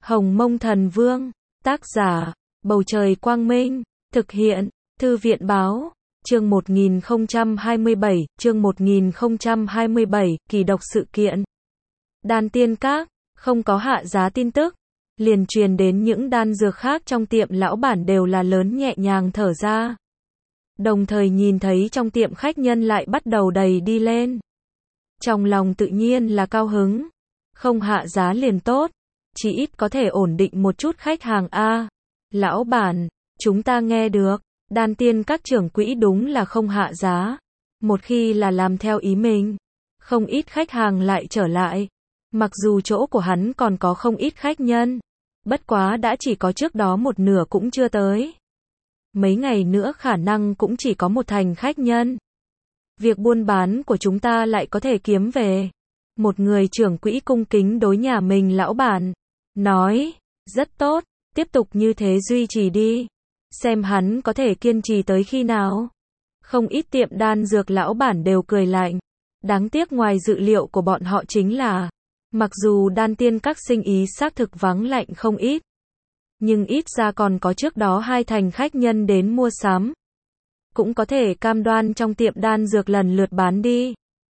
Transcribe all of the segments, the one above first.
Hồng Mông Thần Vương, tác giả, Bầu Trời Quang Minh, thực hiện, Thư viện Báo, chương 1027, kỳ độc sự kiện. Đan Tiên Các, không có hạ giá tin tức, liền truyền đến những đan dược khác trong tiệm lão bản đều là lớn nhẹ nhàng thở ra. Đồng thời nhìn thấy trong tiệm khách nhân lại bắt đầu đầy đi lên. Trong lòng tự nhiên là cao hứng, không hạ giá liền tốt, chỉ ít có thể ổn định một chút khách hàng a. Lão bản, chúng ta nghe được, Đan Tiên Các trưởng quỹ đúng là không hạ giá. Một khi là làm theo ý mình, không ít khách hàng lại trở lại. Mặc dù chỗ của hắn còn có không ít khách nhân, bất quá đã chỉ có trước đó một nửa cũng chưa tới. Mấy ngày nữa khả năng cũng chỉ có một thành khách nhân. Việc buôn bán của chúng ta lại có thể kiếm về. Một người trưởng quỹ cung kính đối nhà mình lão bản, nói, rất tốt, tiếp tục như thế duy trì đi. Xem hắn có thể kiên trì tới khi nào. Không ít tiệm đan dược lão bản đều cười lạnh. Đáng tiếc ngoài dự liệu của bọn họ chính là, mặc dù Đan Tiên Các sinh ý xác thực vắng lạnh không ít, nhưng ít ra còn có trước đó 2 thành khách nhân đến mua sắm. Cũng có thể cam đoan trong tiệm đan dược lần lượt bán đi.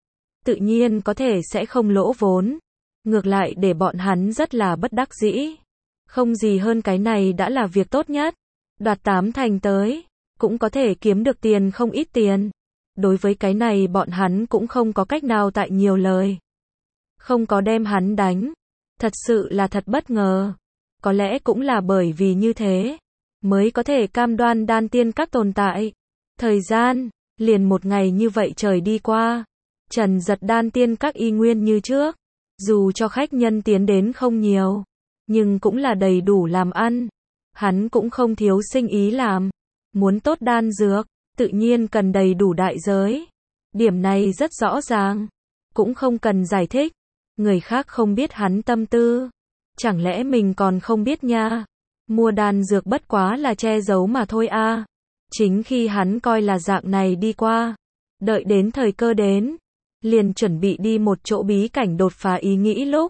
Tự nhiên có thể sẽ không lỗ vốn. Ngược lại để bọn hắn rất là bất đắc dĩ. Không gì hơn cái này đã là việc tốt nhất. Đoạt 8 thành tới, cũng có thể kiếm được tiền không ít tiền. Đối với cái này bọn hắn cũng không có cách nào tại nhiều lời. Không có đem hắn đánh. Thật sự là thật bất ngờ. Có lẽ cũng là bởi vì như thế, mới có thể cam đoan Đan Tiên Các tồn tại. Thời gian, liền một ngày như vậy trời đi qua. Trần Giật Đan Tiên Các y nguyên như trước. Dù cho khách nhân tiến đến không nhiều, nhưng cũng là đầy đủ làm ăn. Hắn cũng không thiếu sinh ý làm. Muốn tốt đan dược, tự nhiên cần đầy đủ đại giới. Điểm này rất rõ ràng. Cũng không cần giải thích. Người khác không biết hắn tâm tư. Chẳng lẽ mình còn không biết nha. Mua đan dược bất quá là che giấu mà thôi a. Chính khi hắn coi là dạng này đi qua, đợi đến thời cơ đến, liền chuẩn bị đi một chỗ bí cảnh đột phá ý nghĩ lúc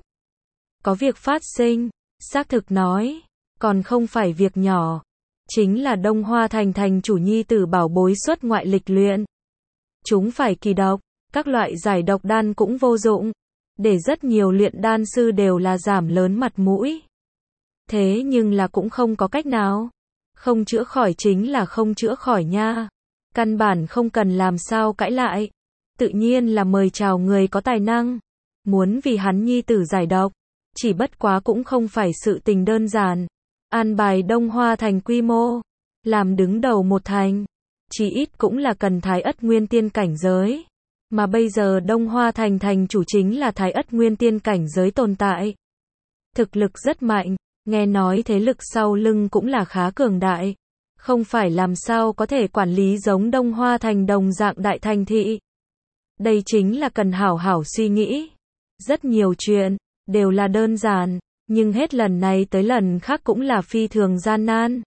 có việc phát sinh, xác thực nói, còn không phải việc nhỏ, chính là Đông Hoa Thành thành chủ nhi tử bảo bối xuất ngoại lịch luyện. Chúng phải kỳ độc, các loại giải độc đan cũng vô dụng, để rất nhiều luyện đan sư đều là giảm lớn mặt mũi. Thế nhưng là cũng không có cách nào. Không chữa khỏi chính là không chữa khỏi nha. Căn bản không cần làm sao cãi lại. Tự nhiên là mời chào người có tài năng. Muốn vì hắn nhi tử giải độc. Chỉ bất quá cũng không phải sự tình đơn giản. An bài Đông Hoa Thành quy mô. Làm đứng đầu một thành. Chỉ ít cũng là cần Thái Ất Nguyên Tiên cảnh giới. Mà bây giờ Đông Hoa Thành thành chủ chính là Thái Ất Nguyên Tiên cảnh giới tồn tại. Thực lực rất mạnh. Nghe nói thế lực sau lưng cũng là khá cường đại. Không phải làm sao có thể quản lý giống Đông Hoa Thành đồng dạng đại thành thị. Đây chính là cần hảo hảo suy nghĩ. Rất nhiều chuyện, đều là đơn giản, nhưng hết lần này tới lần khác cũng là phi thường gian nan.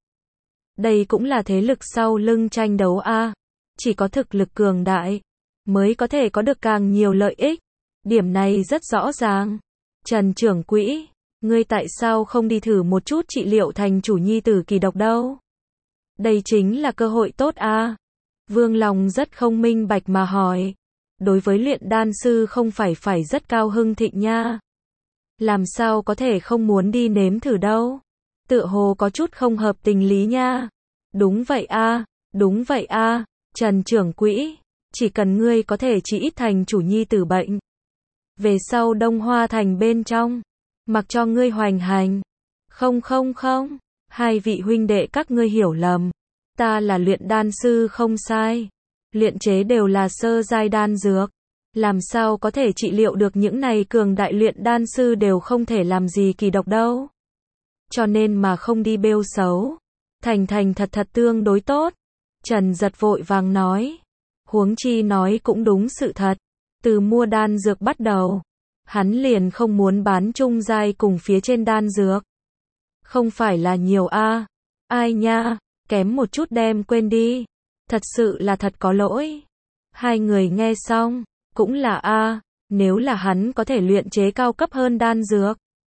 Đây cũng là thế lực sau lưng tranh đấu a. Chỉ có thực lực cường đại, mới có thể có được càng nhiều lợi ích. Điểm này rất rõ ràng. Trần trưởng quỹ, ngươi tại sao không đi thử một chút trị liệu thành chủ nhi tử kỳ độc đâu? Đây chính là cơ hội tốt a. Vương Long rất không minh bạch mà hỏi. Đối với luyện đan sư không phải rất cao hưng thịnh nha. Làm sao có thể không muốn đi nếm thử đâu? Tựa hồ có chút không hợp tình lý nha. Đúng vậy a, đúng vậy a, Trần trưởng quỹ, chỉ cần ngươi có thể trị ít thành chủ nhi tử bệnh. Về sau Đông Hoa Thành bên trong, mặc cho ngươi hoành hành. Không, hai vị huynh đệ các ngươi hiểu lầm. Ta là luyện đan sư không sai. Luyện chế đều là sơ giai đan dược. Làm sao có thể trị liệu được những này cường đại luyện đan sư đều không thể làm gì kỳ độc đâu. Cho nên mà không đi bêu xấu. Thành thật tương đối tốt. Trần Giật vội vàng nói. Huống chi nói cũng đúng sự thật. Từ mua đan dược bắt đầu, hắn liền không muốn bán trung giai cùng phía trên đan dược. Không phải là nhiều a. Ai nha, kém một chút đem quên đi. Thật sự là thật có lỗi. Hai người nghe xong, cũng là a, nếu là hắn có thể luyện chế cao cấp hơn đan dược,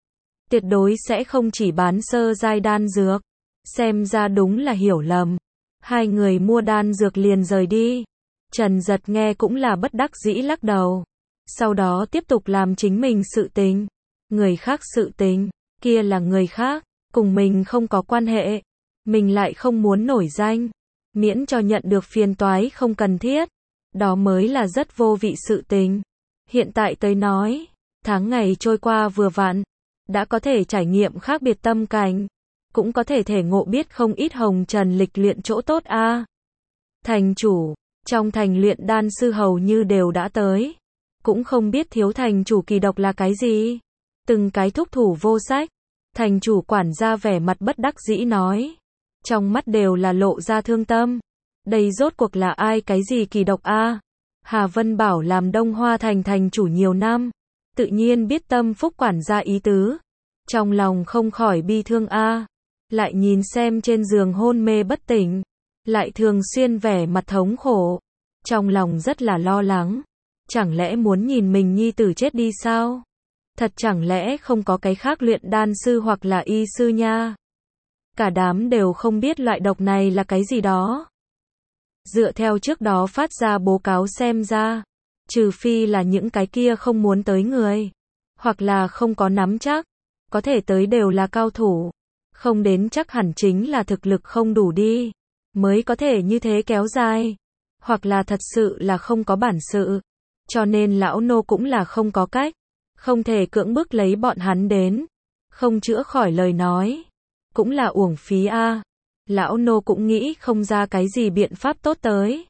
tuyệt đối sẽ không chỉ bán sơ giai đan dược. Xem ra đúng là hiểu lầm. Hai người mua đan dược liền rời đi. Trần Giật nghe cũng là bất đắc dĩ lắc đầu. Sau đó tiếp tục làm chính mình sự tình. Người khác sự tình, kia là người khác, cùng mình không có quan hệ. Mình lại không muốn nổi danh, miễn cho nhận được phiền toái không cần thiết. Đó mới là rất vô vị sự tình. Hiện tại tới nói, tháng ngày trôi qua vừa vặn, đã có thể trải nghiệm khác biệt tâm cảnh, cũng có thể thể ngộ biết không ít hồng trần lịch luyện chỗ tốt a. Thành chủ, trong thành luyện đan sư hầu như đều đã tới, cũng không biết thiếu thành chủ kỳ độc là cái gì. Từng cái thúc thủ vô sách, thành chủ quản gia vẻ mặt bất đắc dĩ nói, trong mắt đều là lộ ra thương tâm. Đây rốt cuộc là ai cái gì kỳ độc a? Hà Vân Bảo làm Đông Hoa thành thành chủ nhiều năm, tự nhiên biết tâm phúc quản gia ý tứ, trong lòng không khỏi bi thương a. Lại nhìn xem trên giường hôn mê bất tỉnh, lại thường xuyên vẻ mặt thống khổ, trong lòng rất là lo lắng. Chẳng lẽ muốn nhìn mình nhi tử chết đi sao? Thật chẳng lẽ không có cái khác luyện đan sư hoặc là y sư nha? Cả đám đều không biết loại độc này là cái gì đó. Dựa theo trước đó phát ra báo cáo xem ra, trừ phi là những cái kia không muốn tới người, hoặc là không có nắm chắc, có thể tới đều là cao thủ, không đến chắc hẳn chính là thực lực không đủ đi, mới có thể như thế kéo dài, hoặc là thật sự là không có bản sự, cho nên lão nô cũng là không có cách, không thể cưỡng bức lấy bọn hắn đến, không chữa khỏi lời nói, cũng là uổng phí a. Lão nô cũng nghĩ không ra cái gì biện pháp tốt tới.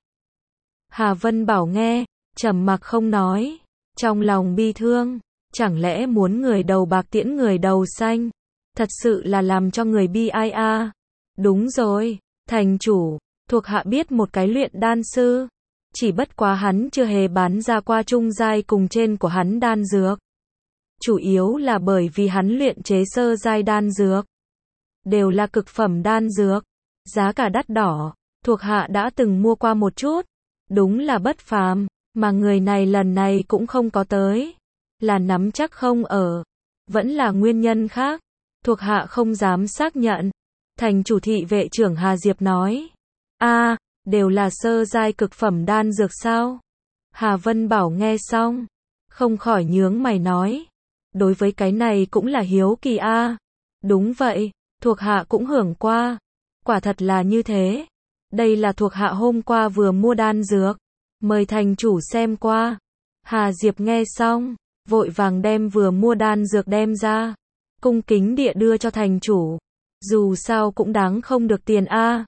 Hà Vân Bảo nghe, trầm mặc không nói, trong lòng bi thương, chẳng lẽ muốn người đầu bạc tiễn người đầu xanh, thật sự là làm cho người bi ai a. Đúng rồi, thành chủ, thuộc hạ biết một cái luyện đan sư, chỉ bất quá hắn chưa hề bán ra qua trung giai cùng trên của hắn đan dược. Chủ yếu là bởi vì hắn luyện chế sơ giai đan dược, đều là cực phẩm đan dược, giá cả đắt đỏ, thuộc hạ đã từng mua qua một chút, đúng là bất phàm, mà người này lần này cũng không có tới, là nắm chắc không ở, vẫn là nguyên nhân khác, thuộc hạ không dám xác nhận. Thành chủ thị vệ trưởng Hà Diệp nói, a, đều là sơ giai cực phẩm đan dược sao? Hà Vân Bảo nghe xong, không khỏi nhướng mày nói, đối với cái này cũng là hiếu kỳ a. Đúng vậy, thuộc hạ cũng hưởng qua. Quả thật là như thế. Đây là thuộc hạ hôm qua vừa mua đan dược, mời thành chủ xem qua. Hà Diệp nghe xong, vội vàng đem vừa mua đan dược đem ra, cung kính địa đưa cho thành chủ. Dù sao cũng đáng không được tiền a.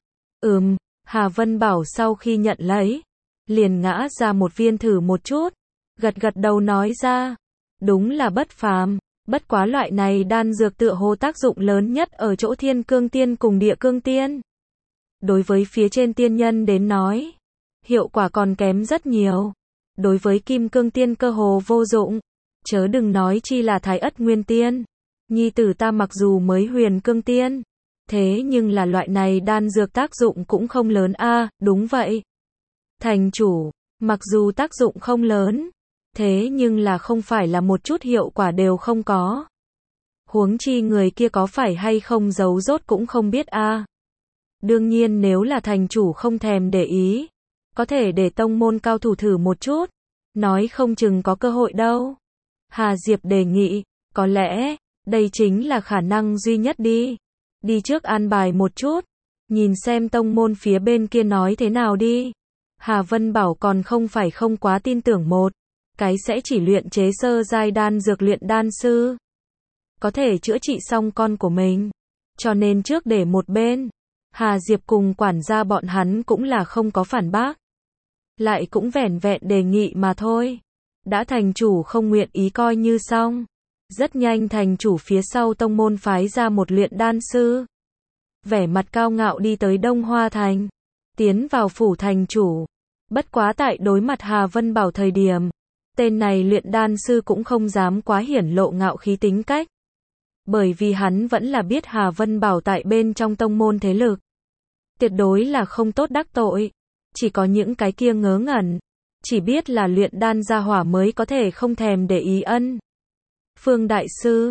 Hà Vân Bảo sau khi nhận lấy, liền ngã ra một viên thử một chút, gật gật đầu nói ra, đúng là bất phàm. Bất quá loại này đan dược tựa hồ tác dụng lớn nhất ở chỗ thiên cương tiên cùng địa cương tiên. Đối với phía trên tiên nhân đến nói, hiệu quả còn kém rất nhiều. Đối với kim cương tiên cơ hồ vô dụng, chớ đừng nói chi là thái ất nguyên tiên. Nhi tử ta mặc dù mới huyền cương tiên, thế nhưng là loại này đan dược tác dụng cũng không lớn a. Đúng vậy. Thành chủ, mặc dù tác dụng không lớn, thế nhưng là không phải là một chút hiệu quả đều không có. Huống chi người kia có phải hay không giấu rốt cũng không biết a. Đương nhiên nếu là thành chủ không thèm để ý, có thể để tông môn cao thủ thử một chút, nói không chừng có cơ hội đâu. Hà Diệp đề nghị, có lẽ, đây chính là khả năng duy nhất đi. Đi trước an bài một chút, nhìn xem tông môn phía bên kia nói thế nào đi. Hà Vân Bảo còn không phải không quá tin tưởng một cái sẽ chỉ luyện chế sơ giai đan dược luyện đan sư, có thể chữa trị xong con của mình. Cho nên trước để một bên, Hà Diệp cùng quản gia bọn hắn cũng là không có phản bác. Lại cũng vẻn vẹn đề nghị mà thôi. Đã thành chủ không nguyện ý coi như xong. Rất nhanh thành chủ phía sau tông môn phái ra một luyện đan sư. Vẻ mặt cao ngạo đi tới Đông Hoa Thành. Tiến vào phủ thành chủ. Bất quá tại đối mặt Hà Vân Bảo thời điểm, tên này luyện đan sư cũng không dám quá hiển lộ ngạo khí tính cách. Bởi vì hắn vẫn là biết Hà Vân Bảo tại bên trong tông môn thế lực. Tuyệt đối là không tốt đắc tội. Chỉ có những cái kia ngớ ngẩn. Chỉ biết là luyện đan gia hỏa mới có thể không thèm để ý ân. Phương đại sư,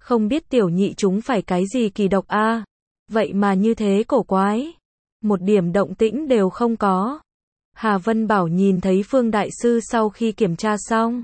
Không biết tiểu nhị chúng phải cái gì kỳ độc a? Vậy mà như thế cổ quái. Một điểm động tĩnh đều không có. Hà Vân Bảo nhìn thấy Phương Đại Sư sau khi kiểm tra xong.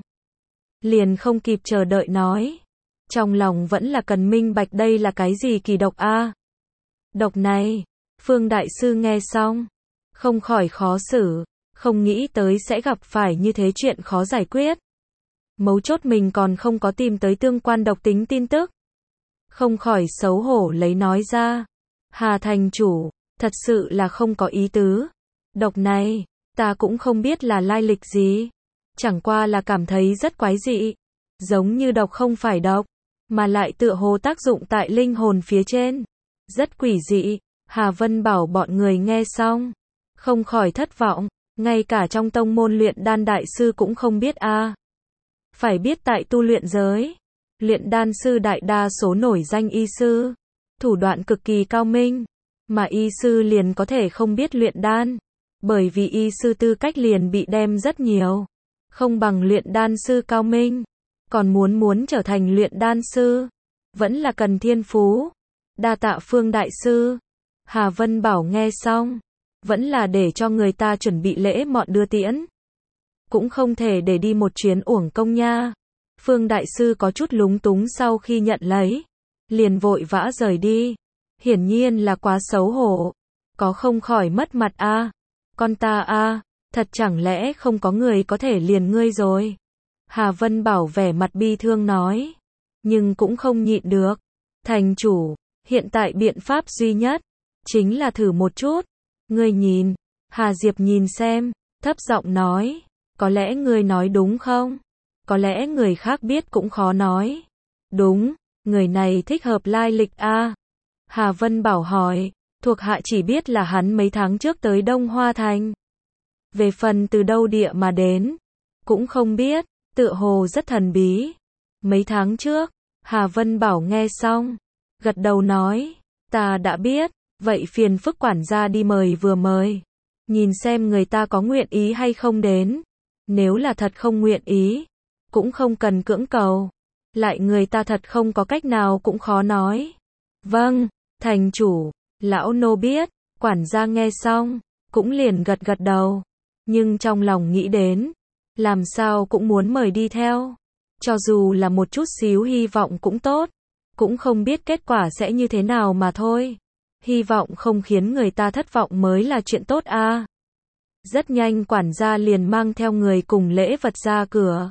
Liền không kịp chờ đợi nói. Trong lòng vẫn là cần minh bạch đây là cái gì kỳ độc a? Độc này, Phương Đại Sư nghe xong. Không khỏi khó xử. Không nghĩ tới sẽ gặp phải như thế chuyện khó giải quyết. Mấu chốt mình còn không có tìm tới tương quan độc tính tin tức. Không khỏi xấu hổ lấy nói ra. Hà thành chủ, thật sự là không có ý tứ. Độc này, ta cũng không biết là lai lịch gì. Chẳng qua là cảm thấy rất quái dị. Giống như độc không phải độc, mà lại tựa hồ tác dụng tại linh hồn phía trên. Rất quỷ dị. Hà Vân Bảo bọn người nghe xong. Không khỏi thất vọng. Ngay cả trong tông môn luyện đan đại sư cũng không biết a. Phải biết tại tu luyện giới, luyện đan sư đại đa số nổi danh y sư, thủ đoạn cực kỳ cao minh, mà y sư liền có thể không biết luyện đan, bởi vì y sư tư cách liền bị đem rất nhiều, không bằng luyện đan sư cao minh, còn muốn trở thành luyện đan sư, vẫn là cần thiên phú. Đa tạ Phương đại sư. Hà Vân Bảo nghe xong, vẫn là để cho người ta chuẩn bị lễ mọn đưa tiễn. Cũng không thể để đi một chuyến uổng công nha. Phương đại sư có chút lúng túng sau khi nhận lấy, liền vội vã rời đi. Hiển nhiên là quá xấu hổ, có không khỏi mất mặt a. Con ta a, thật chẳng lẽ không có người có thể liền ngươi rồi? Hà Vân Bảo vẻ mặt bi thương nói, nhưng cũng không nhịn được. Thành chủ, hiện tại biện pháp duy nhất chính là thử một chút. Ngươi nhìn. Hà Diệp nhìn xem, thấp giọng nói, có lẽ ngươi nói đúng không? Có lẽ người khác biết cũng khó nói. Đúng, người này thích hợp lai lịch a. Hà Vân Bảo hỏi, thuộc hạ chỉ biết là hắn mấy tháng trước tới Đông Hoa Thành. Về phần từ đâu địa mà đến, cũng không biết, tựa hồ rất thần bí. Mấy tháng trước, Hà Vân Bảo nghe xong, gật đầu nói, ta đã biết, vậy phiền phức quản gia đi mời vừa mời. Nhìn xem người ta có nguyện ý hay không đến. Nếu là thật không nguyện ý, cũng không cần cưỡng cầu. Lại người ta thật không có cách nào cũng khó nói. Vâng, thành chủ, lão nô biết. Quản gia nghe xong, cũng liền gật gật đầu. Nhưng trong lòng nghĩ đến, làm sao cũng muốn mời đi theo. Cho dù là một chút xíu hy vọng cũng tốt. Cũng không biết kết quả sẽ như thế nào mà thôi. Hy vọng không khiến người ta thất vọng mới là chuyện tốt a. Rất nhanh quản gia liền mang theo người cùng lễ vật ra cửa.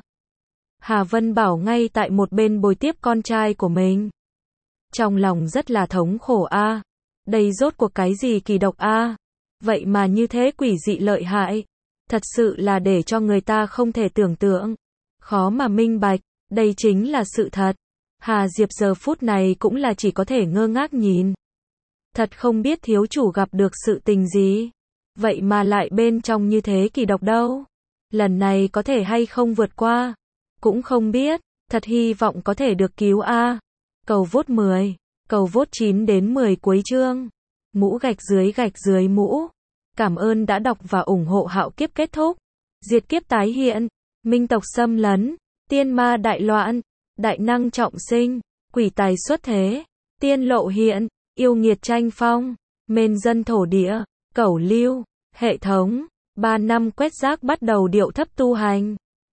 Hà Vân Bảo ngay tại một bên bồi tiếp con trai của mình. Trong lòng rất là thống khổ a. Đây rốt cuộc cái gì kỳ độc a? Vậy mà như thế quỷ dị lợi hại. Thật sự là để cho người ta không thể tưởng tượng. Khó mà minh bạch, đây chính là sự thật. Hà Diệp giờ phút này cũng là chỉ có thể ngơ ngác nhìn. Thật không biết thiếu chủ gặp được sự tình gì. Vậy mà lại bên trong như thế kỳ độc đâu. Lần này có thể hay không vượt qua. Cũng không biết, thật hy vọng có thể được cứu a. Cầu vote 10, cầu vote 9 đến 10 cuối chương. Mũ gạch dưới mũ. Cảm ơn đã đọc và ủng hộ Hạo Kiếp kết thúc. Diệt kiếp tái hiện, minh tộc xâm lấn, tiên ma đại loạn, đại năng trọng sinh, quỷ tài xuất thế, tiên lộ hiện, yêu nghiệt tranh phong, mên dân thổ địa, cẩu lưu, hệ thống, 3 năm quét rác bắt đầu điệu thấp tu hành.